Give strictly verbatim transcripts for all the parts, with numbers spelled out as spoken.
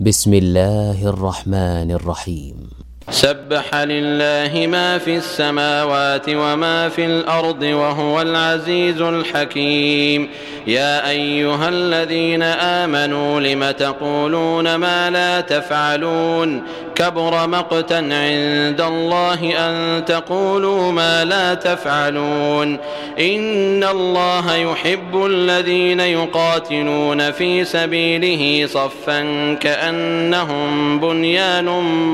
بسم الله الرحمن الرحيم. سبح لله ما في السماوات وما في الأرض وهو العزيز الحكيم. يا أيها الذين آمنوا لم تقولون ما لا تفعلون كبر مقتا عند الله أن تقولوا ما لا تفعلون. إن الله يحب الذين يقاتلون في سبيله صفا كأنهم بنيان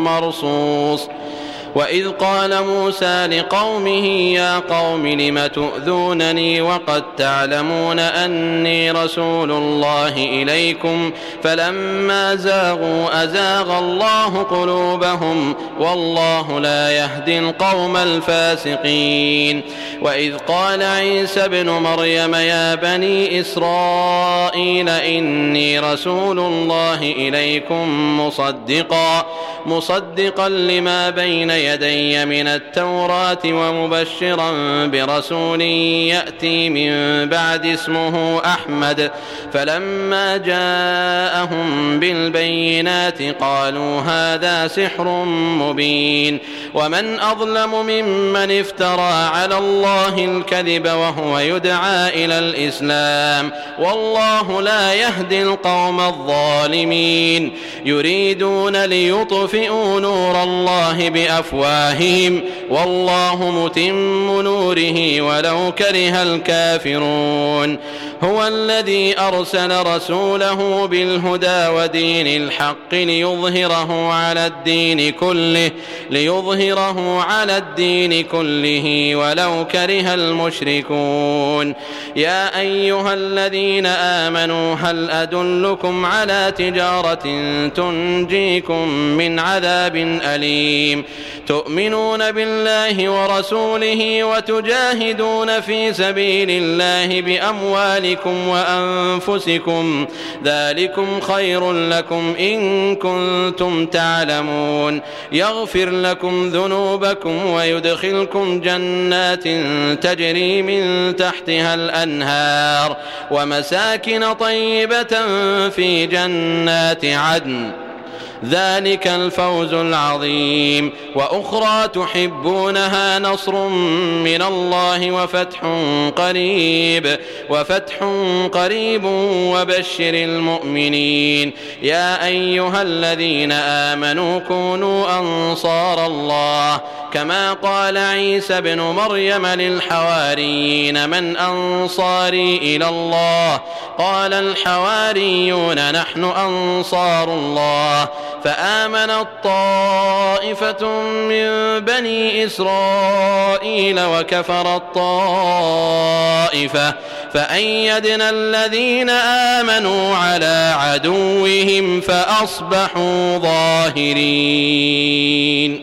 مرصوص. وإذ قال موسى لقومه يا قوم لم تؤذونني وقد تعلمون أني رسول الله إليكم فلما زاغوا أزاغ الله قلوبهم والله لا يهدي القوم الفاسقين. وإذ قال عيسى ابن مريم يا بني إسرائيل إني رسول الله إليكم مصدقا مصدقا لما بين يدي من التوراة ومبشرا برسول يأتي من بعد اسمه أحمد. فلما جاءهم بالبينات قالوا هذا سحر مبين. ومن أظلم ممن افترى على الله الكذب وهو يدعى إلى الإسلام والله لا يهدي القوم الظالمين. يريدون ليطفئوا نور الله بأفواههم والله متم نوره ولو كره الكافرون. هو الذي أرسل رسوله بالهدى ودين الحق ليظهره على الدين كله ليظهره على الدين كله ولو كره المشركون. يا أيها الذين آمنوا هل أدلكم على تجارة تنجيكم من عذاب أليم تؤمنون بالله ورسوله وتجاهدون في سبيل الله بأموالكم وأنفسكم ذلكم خير لكم إن كنتم تعلمون. يغفر لكم ذنوبكم ويدخلكم جنات تجري من تحتها الأنهار ومساكن طيبة في جنات عدن ذلك الفوز العظيم. وأخرى تحبونها نصر من الله وفتح قريب وفتح قريب وبشر المؤمنين. يا أيها الذين آمنوا كونوا أنصار الله كما قال عيسى ابن مريم للحواريين من أنصاري إلى الله قال الحواريون نحن أنصار الله. فآمنت طائفة من بني إسرائيل وكفرت طائفة فأيدنا الذين آمنوا على عدوهم فأصبحوا ظاهرين.